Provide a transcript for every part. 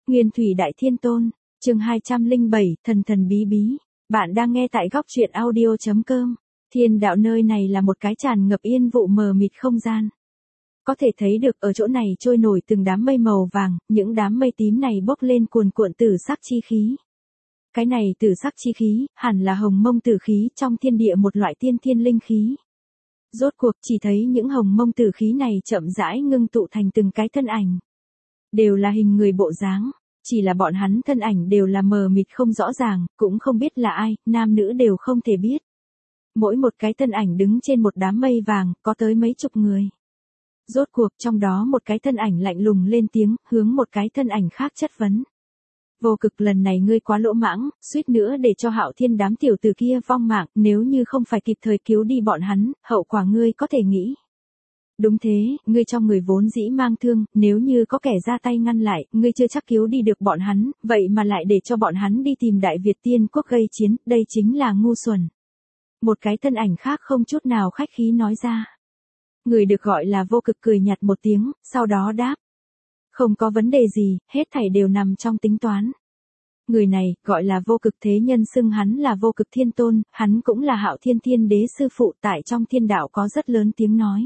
Nguyên Thủy Đại Thiên Tôn, chương 207, thần thần bí bí. Bạn đang nghe tại góc truyện audio.com. Thiên đạo nơi này là một cái tràn ngập yên vụ mờ mịt không gian. Có thể thấy được ở chỗ này trôi nổi từng đám mây màu vàng, những đám mây tím này bốc lên cuồn cuộn tử sắc chi khí. Cái này tử sắc chi khí, hẳn là hồng mông tử khí trong thiên địa một loại tiên thiên linh khí. Rốt cuộc chỉ thấy những hồng mông tử khí này chậm rãi ngưng tụ thành từng cái thân ảnh. Đều là hình người bộ dáng, chỉ là bọn hắn thân ảnh đều là mờ mịt không rõ ràng, cũng không biết là ai, nam nữ đều không thể biết. Mỗi một cái thân ảnh đứng trên một đám mây vàng, có tới mấy chục người. Rốt cuộc trong đó một cái thân ảnh lạnh lùng lên tiếng, hướng một cái thân ảnh khác chất vấn. Vô Cực, lần này ngươi quá lỗ mãng, suýt nữa để cho Hạo Thiên đám tiểu tử kia vong mạng, nếu như không phải kịp thời cứu đi bọn hắn, hậu quả ngươi có thể nghĩ. Đúng thế, ngươi trong người vốn dĩ mang thương, nếu như có kẻ ra tay ngăn lại, ngươi chưa chắc cứu đi được bọn hắn, vậy mà lại để cho bọn hắn đi tìm Đại Việt Tiên Quốc gây chiến, đây chính là ngu xuẩn. Một cái thân ảnh khác không chút nào khách khí nói ra. Người được gọi là Vô Cực cười nhạt một tiếng, sau đó đáp. Không có vấn đề gì, hết thảy đều nằm trong tính toán. Người này, gọi là Vô Cực, thế nhân xưng hắn là Vô Cực Thiên Tôn, hắn cũng là Hạo Thiên Thiên Đế sư phụ, tại trong thiên đạo có rất lớn tiếng nói.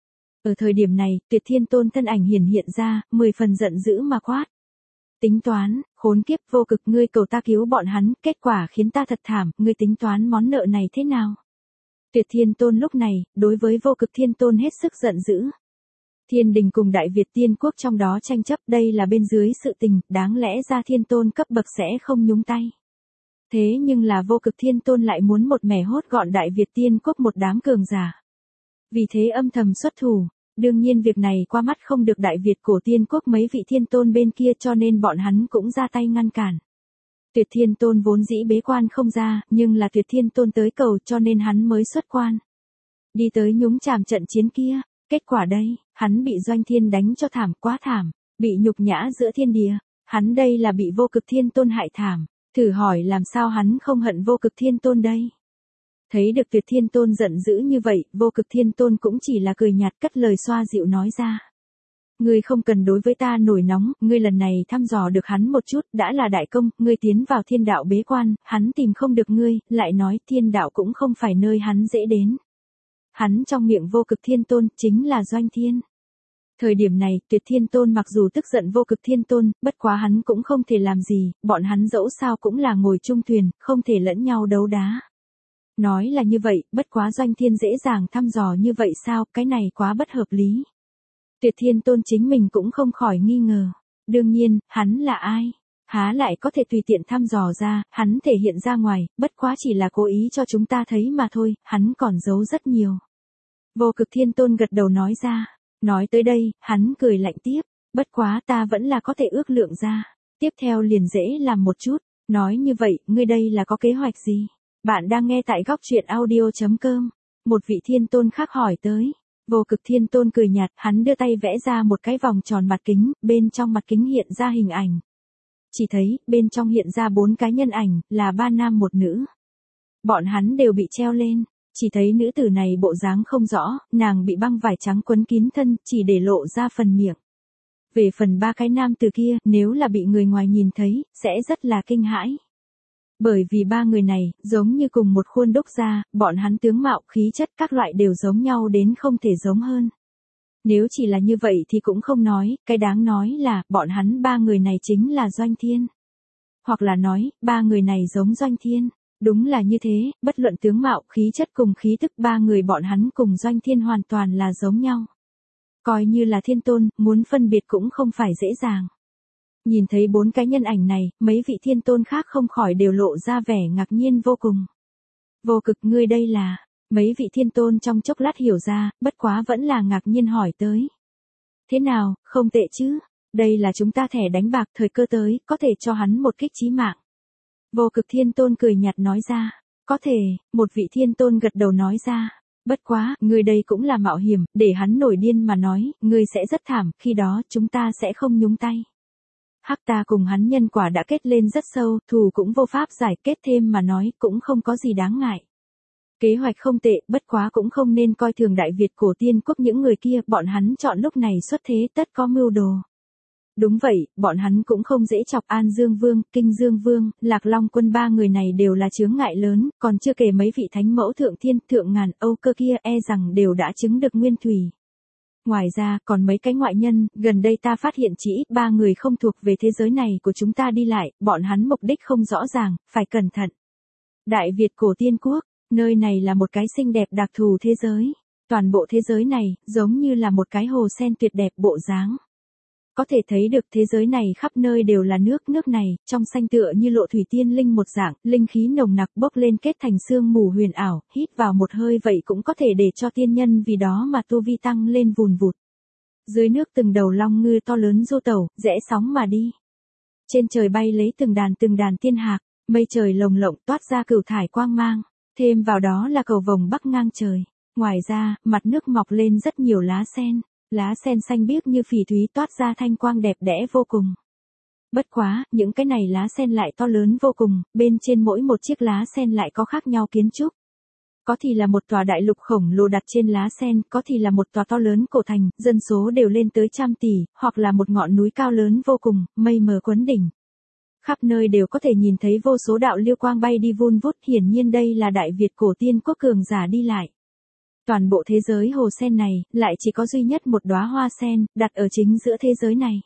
Ở thời điểm này, Tuyệt Thiên Tôn thân ảnh hiện ra, 10 phần giận dữ mà quát. Tính toán, khốn kiếp, Vô Cực, ngươi cầu ta cứu bọn hắn, kết quả khiến ta thật thảm, ngươi tính toán món nợ này thế nào? Tuyệt Thiên Tôn lúc này, đối với Vô Cực Thiên Tôn hết sức giận dữ. Thiên đình cùng Đại Việt Tiên Quốc trong đó tranh chấp, đây là bên dưới sự tình, đáng lẽ ra Thiên Tôn cấp bậc sẽ không nhúng tay. Thế nhưng là Vô Cực Thiên Tôn lại muốn một mẻ hốt gọn Đại Việt Tiên Quốc một đám cường giả. Vì thế âm thầm xuất thủ, đương nhiên việc này qua mắt không được Đại Việt cổ Tiên Quốc mấy vị Thiên Tôn bên kia, cho nên bọn hắn cũng ra tay ngăn cản. Tuyệt Thiên Tôn vốn dĩ bế quan không ra, nhưng là Tuyệt Thiên Tôn tới cầu cho nên hắn mới xuất quan. Đi tới nhúng chàm trận chiến kia, kết quả đây, hắn bị Doanh Thiên đánh cho thảm, quá thảm, bị nhục nhã giữa thiên địa, hắn đây là bị Vô Cực Thiên Tôn hại thảm, thử hỏi làm sao hắn không hận Vô Cực Thiên Tôn đây. Thấy được Tuyệt Thiên Tôn giận dữ như vậy, Vô Cực Thiên Tôn cũng chỉ là cười nhạt cất lời xoa dịu nói ra. Ngươi không cần đối với ta nổi nóng, ngươi lần này thăm dò được hắn một chút, đã là đại công, ngươi tiến vào thiên đạo bế quan, hắn tìm không được ngươi, lại nói thiên đạo cũng không phải nơi hắn dễ đến. Hắn trong miệng Vô Cực Thiên Tôn chính là Doanh Thiên. Thời điểm này, Tuyệt Thiên Tôn mặc dù tức giận Vô Cực Thiên Tôn, bất quá hắn cũng không thể làm gì, bọn hắn dẫu sao cũng là ngồi chung thuyền, không thể lẫn nhau đấu đá. Nói là như vậy, bất quá Doanh Thiên dễ dàng thăm dò như vậy sao, cái này quá bất hợp lý. Tuyệt Thiên Tôn chính mình cũng không khỏi nghi ngờ. Đương nhiên, hắn là ai? Há lại có thể tùy tiện thăm dò ra, hắn thể hiện ra ngoài, bất quá chỉ là cố ý cho chúng ta thấy mà thôi, hắn còn giấu rất nhiều. Vô Cực Thiên Tôn gật đầu nói ra. Nói tới đây, hắn cười lạnh tiếp. Bất quá ta vẫn là có thể ước lượng ra. Tiếp theo liền dễ làm một chút. Nói như vậy, ngươi đây là có kế hoạch gì? Bạn đang nghe tại góc truyện audio.com. Một vị Thiên Tôn khác hỏi tới. Vô Cực Thiên Tôn cười nhạt, hắn đưa tay vẽ ra một cái vòng tròn mặt kính, bên trong mặt kính hiện ra hình ảnh. Chỉ thấy, bên trong hiện ra 4 cái nhân ảnh, là 3 nam 1 nữ. Bọn hắn đều bị treo lên, chỉ thấy nữ tử này bộ dáng không rõ, nàng bị băng vải trắng quấn kín thân, chỉ để lộ ra phần miệng. Về phần 3 cái nam tử kia, nếu là bị người ngoài nhìn thấy, sẽ rất là kinh hãi. Bởi vì 3 người này, giống như cùng một khuôn đúc ra, bọn hắn tướng mạo, khí chất các loại đều giống nhau đến không thể giống hơn. Nếu chỉ là như vậy thì cũng không nói, cái đáng nói là, bọn hắn 3 người này chính là Doanh Thiên. Hoặc là nói, 3 người này giống Doanh Thiên. Đúng là như thế, bất luận tướng mạo, khí chất cùng khí tức 3 người bọn hắn cùng Doanh Thiên hoàn toàn là giống nhau. Coi như là Thiên Tôn, muốn phân biệt cũng không phải dễ dàng. Nhìn thấy 4 cái nhân ảnh này, mấy vị Thiên Tôn khác không khỏi đều lộ ra vẻ ngạc nhiên vô cùng. Vô Cực, ngươi đây là... Mấy vị Thiên Tôn trong chốc lát hiểu ra, bất quá vẫn là ngạc nhiên hỏi tới. Thế nào, không tệ chứ? Đây là chúng ta thẻ đánh bạc, thời cơ tới, có thể cho hắn một kích chí mạng. Vô Cực Thiên Tôn cười nhạt nói ra. Có thể, một vị Thiên Tôn gật đầu nói ra. Bất quá, ngươi đây cũng là mạo hiểm, để hắn nổi điên mà nói, ngươi sẽ rất thảm, khi đó chúng ta sẽ không nhúng tay. Hắc ta cùng hắn nhân quả đã kết lên rất sâu, thù cũng vô pháp giải kết thêm mà nói, cũng không có gì đáng ngại. Kế hoạch không tệ, bất quá cũng không nên coi thường Đại Việt cổ Tiên Quốc những người kia, bọn hắn chọn lúc này xuất thế tất có mưu đồ. Đúng vậy, bọn hắn cũng không dễ chọc. An Dương Vương, Kinh Dương Vương, Lạc Long Quân, ba người này đều là chướng ngại lớn, còn chưa kể mấy vị thánh mẫu thượng thiên, thượng ngàn, Âu Cơ kia e rằng đều đã chứng được nguyên thủy. Ngoài ra, còn mấy cái ngoại nhân, gần đây ta phát hiện chỉ ít ba người không thuộc về thế giới này của chúng ta đi lại, bọn hắn mục đích không rõ ràng, phải cẩn thận. Đại Việt cổ tiên quốc, nơi này là một cái xinh đẹp đặc thù thế giới. Toàn bộ thế giới này, giống như là một cái hồ sen tuyệt đẹp bộ dáng. Có thể thấy được thế giới này khắp nơi đều là nước này, trong xanh tựa như lộ thủy tiên linh một dạng, linh khí nồng nặc bốc lên kết thành sương mù huyền ảo, hít vào một hơi vậy cũng có thể để cho tiên nhân vì đó mà tu vi tăng lên vùn vụt. Dưới nước từng đầu long ngư to lớn du tẩu, rẽ sóng mà đi. Trên trời bay lấy từng đàn tiên hạc, mây trời lồng lộng toát ra cửu thải quang mang, thêm vào đó là cầu vồng bắc ngang trời. Ngoài ra, mặt nước mọc lên rất nhiều lá sen xanh biếc như phỉ thúy toát ra thanh quang đẹp đẽ vô cùng. Bất quá, những cái này lá sen lại to lớn vô cùng, bên trên mỗi một chiếc lá sen lại có khác nhau kiến trúc. Có thì là một tòa đại lục khổng lồ đặt trên lá sen, có thì là một tòa to lớn cổ thành, dân số đều lên tới 100 tỷ, hoặc là một ngọn núi cao lớn vô cùng, mây mờ quấn đỉnh. Khắp nơi đều có thể nhìn thấy vô số đạo liêu quang bay đi vun vút, hiển nhiên đây là Đại Việt cổ tiên quốc cường giả đi lại. Toàn bộ thế giới hồ sen này, lại chỉ có duy nhất một đóa hoa sen, đặt ở chính giữa thế giới này.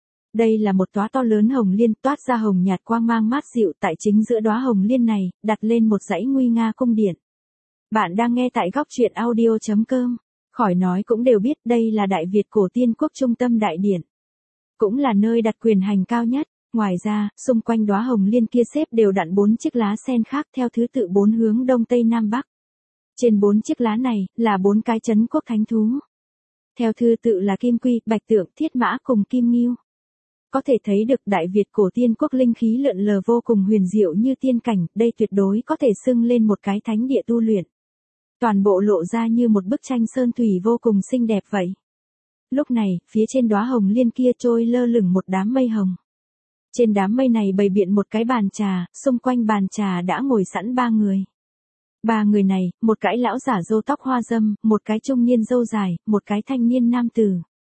Đây là một đóa to lớn hồng liên toát ra hồng nhạt quang mang mát dịu, tại chính giữa đóa hồng liên này, đặt lên một dãy nguy nga cung điện. Bạn đang nghe tại góc truyện audio.com. Khỏi nói cũng đều biết đây là Đại Việt cổ tiên quốc trung tâm đại điện. Cũng là nơi đặt quyền hành cao nhất. Ngoài ra, xung quanh đóa hồng liên kia xếp đều đặn 4 chiếc lá sen khác theo thứ tự 4 hướng đông tây nam bắc. Trên 4 chiếc lá này, là 4 cái trấn quốc thánh thú. Theo thứ tự là Kim Quy, Bạch Tượng, Thiết Mã cùng Kim Ngưu. Có thể thấy được Đại Việt cổ tiên quốc linh khí lượn lờ vô cùng huyền diệu như tiên cảnh, đây tuyệt đối có thể xưng lên một cái thánh địa tu luyện. Toàn bộ lộ ra như một bức tranh sơn thủy vô cùng xinh đẹp vậy. Lúc này, phía trên đóa hồng liên kia trôi lơ lửng một đám mây hồng. Trên đám mây này bày biện một cái bàn trà, xung quanh bàn trà đã ngồi sẵn 3 người. 3 người này, một cái lão giả râu tóc hoa râm, một cái trung niên râu dài, một cái thanh niên nam tử.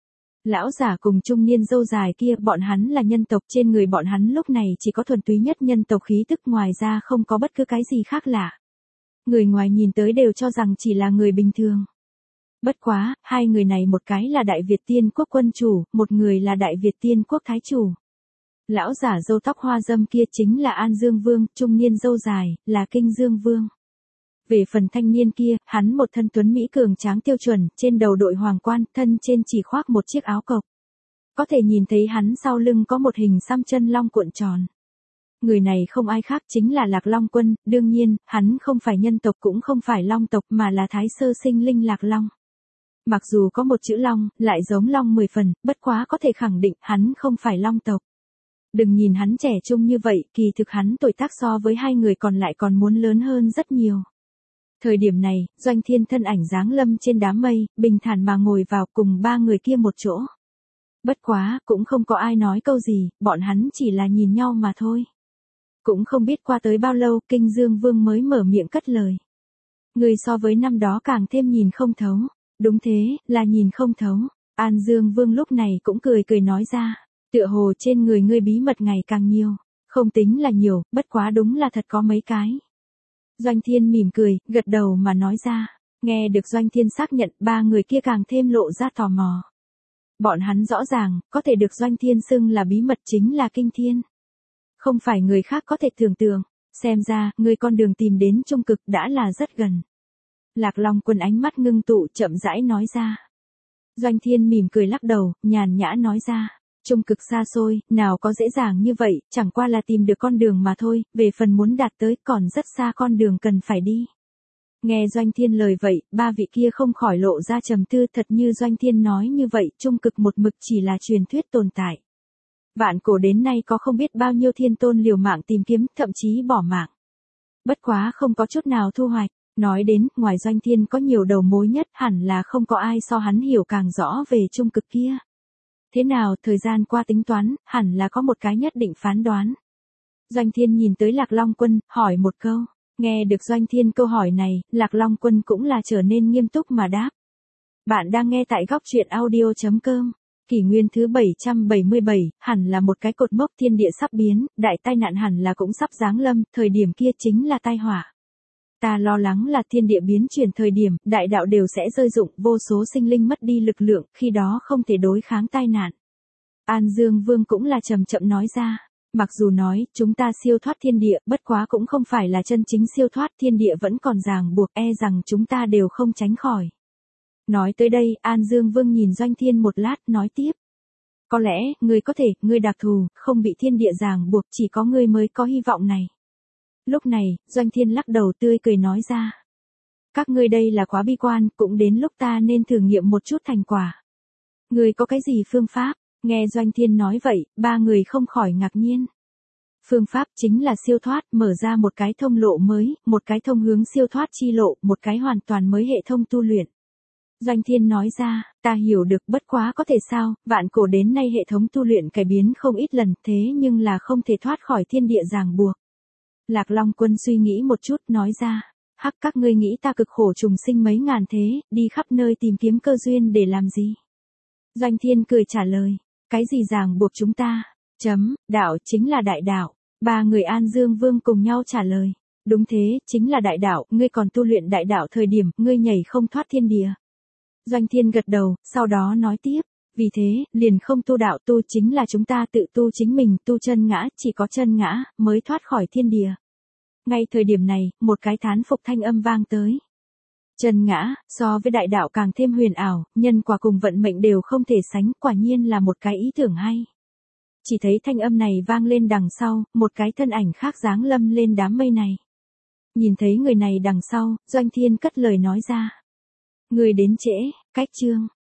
Lão giả cùng trung niên râu dài kia, bọn hắn là nhân tộc, trên người bọn hắn lúc này chỉ có thuần túy nhất nhân tộc khí tức, ngoài ra không có bất cứ cái gì khác lạ. Người ngoài nhìn tới đều cho rằng chỉ là người bình thường. Bất quá, hai người này một cái là Đại Việt Tiên Quốc quân chủ, một người là Đại Việt Tiên Quốc thái chủ. Lão giả râu tóc hoa râm kia chính là An Dương Vương, trung niên râu dài, là Kinh Dương Vương. Về phần thanh niên kia, hắn một thân tuấn mỹ cường tráng tiêu chuẩn, trên đầu đội hoàng quan, thân trên chỉ khoác một chiếc áo cộc. Có thể nhìn thấy hắn sau lưng có một hình xăm chân long cuộn tròn. Người này không ai khác chính là Lạc Long Quân, đương nhiên, hắn không phải nhân tộc cũng không phải long tộc mà là thái sơ sinh linh Lạc Long. Mặc dù có một chữ long, lại giống long 10 phần, bất quá có thể khẳng định hắn không phải long tộc. Đừng nhìn hắn trẻ trung như vậy, kỳ thực hắn tuổi tác so với hai người còn lại còn muốn lớn hơn rất nhiều. Thời điểm này, Doanh Thiên thân ảnh giáng lâm trên đám mây, bình thản mà ngồi vào cùng 3 người kia một chỗ. Bất quá, cũng không có ai nói câu gì, bọn hắn chỉ là nhìn nhau mà thôi. Cũng không biết qua tới bao lâu, Kinh Dương Vương mới mở miệng cất lời. Người so với năm đó càng thêm nhìn không thấu. Đúng thế, là nhìn không thấu. An Dương Vương lúc này cũng cười cười nói ra. Tựa hồ trên người ngươi bí mật ngày càng nhiều. Không tính là nhiều, bất quá đúng là thật có mấy cái. Doanh Thiên mỉm cười, gật đầu mà nói ra. Nghe được Doanh Thiên xác nhận, 3 người kia càng thêm lộ ra tò mò. Bọn hắn rõ ràng, có thể được Doanh Thiên xưng là bí mật chính là kinh thiên. Không phải người khác có thể tưởng tượng, xem ra, người con đường tìm đến trung cực đã là rất gần. Lạc Long Quân ánh mắt ngưng tụ chậm rãi nói ra. Doanh Thiên mỉm cười lắc đầu, nhàn nhã nói ra. Trung cực xa xôi, nào có dễ dàng như vậy, chẳng qua là tìm được con đường mà thôi, về phần muốn đạt tới còn rất xa con đường cần phải đi. Nghe Doanh Thiên lời vậy, 3 vị kia không khỏi lộ ra trầm tư, thật như Doanh Thiên nói như vậy, trung cực một mực chỉ là truyền thuyết tồn tại. Vạn cổ đến nay có không biết bao nhiêu thiên tôn liều mạng tìm kiếm, thậm chí bỏ mạng. Bất quá không có chút nào thu hoạch. Nói đến, ngoài Doanh Thiên có nhiều đầu mối nhất, hẳn là không có ai so hắn hiểu càng rõ về trung cực kia. Thế nào, thời gian qua tính toán, hẳn là có một cái nhất định phán đoán. Doanh Thiên nhìn tới Lạc Long Quân, hỏi một câu. Nghe được Doanh Thiên câu hỏi này, Lạc Long Quân cũng là trở nên nghiêm túc mà đáp. Bạn đang nghe tại góc truyện audio.com. Kỷ nguyên thứ 777, hẳn là một cái cột mốc thiên địa sắp biến, đại tai nạn hẳn là cũng sắp giáng lâm, thời điểm kia chính là tai họa. Ta lo lắng là thiên địa biến chuyển thời điểm, đại đạo đều sẽ rơi rụng, vô số sinh linh mất đi lực lượng, khi đó không thể đối kháng tai nạn. An Dương Vương cũng là chậm chậm nói ra. Mặc dù nói, chúng ta siêu thoát thiên địa, bất quá cũng không phải là chân chính siêu thoát, thiên địa vẫn còn ràng buộc, rằng chúng ta đều không tránh khỏi. Nói tới đây, An Dương Vương nhìn Doanh Thiên một lát, nói tiếp. Có lẽ, ngươi có thể, ngươi đặc thù, không bị thiên địa ràng buộc, chỉ có ngươi mới có hy vọng này. Lúc này, Doanh Thiên lắc đầu tươi cười nói ra. Các ngươi đây là quá bi quan, cũng đến lúc ta nên thử nghiệm một chút thành quả. Ngươi có cái gì phương pháp? Nghe Doanh Thiên nói vậy, ba người không khỏi ngạc nhiên. Phương pháp chính là siêu thoát, mở ra một cái thông lộ mới, một cái thông hướng siêu thoát chi lộ, một cái hoàn toàn mới hệ thống tu luyện. Doanh Thiên nói ra, ta hiểu được, bất quá có thể sao, vạn cổ đến nay hệ thống tu luyện cải biến không ít lần, thế nhưng là không thể thoát khỏi thiên địa ràng buộc. Lạc Long Quân suy nghĩ một chút, nói ra, hắc, các ngươi nghĩ ta cực khổ trùng sinh mấy ngàn thế, đi khắp nơi tìm kiếm cơ duyên để làm gì? Doanh Thiên cười trả lời, cái gì ràng buộc chúng ta? Đạo chính là đại đạo. Ba người An Dương Vương cùng nhau trả lời, đúng thế, chính là đại đạo, ngươi còn tu luyện đại đạo thời điểm, ngươi nhảy không thoát thiên địa. Doanh Thiên gật đầu, sau đó nói tiếp, vì thế, liền không tu đạo, tu chính là chúng ta tự tu chính mình, tu chân ngã, chỉ có chân ngã, mới thoát khỏi thiên địa. Ngay thời điểm này, một cái thán phục thanh âm vang tới. Chân ngã, so với đại đạo càng thêm huyền ảo, nhân quả cùng vận mệnh đều không thể sánh, quả nhiên là một cái ý tưởng hay. Chỉ thấy thanh âm này vang lên đằng sau, một cái thân ảnh khác giáng lâm lên đám mây này. Nhìn thấy người này đằng sau, Doanh Thiên cất lời nói ra. Người đến trễ, cách chương.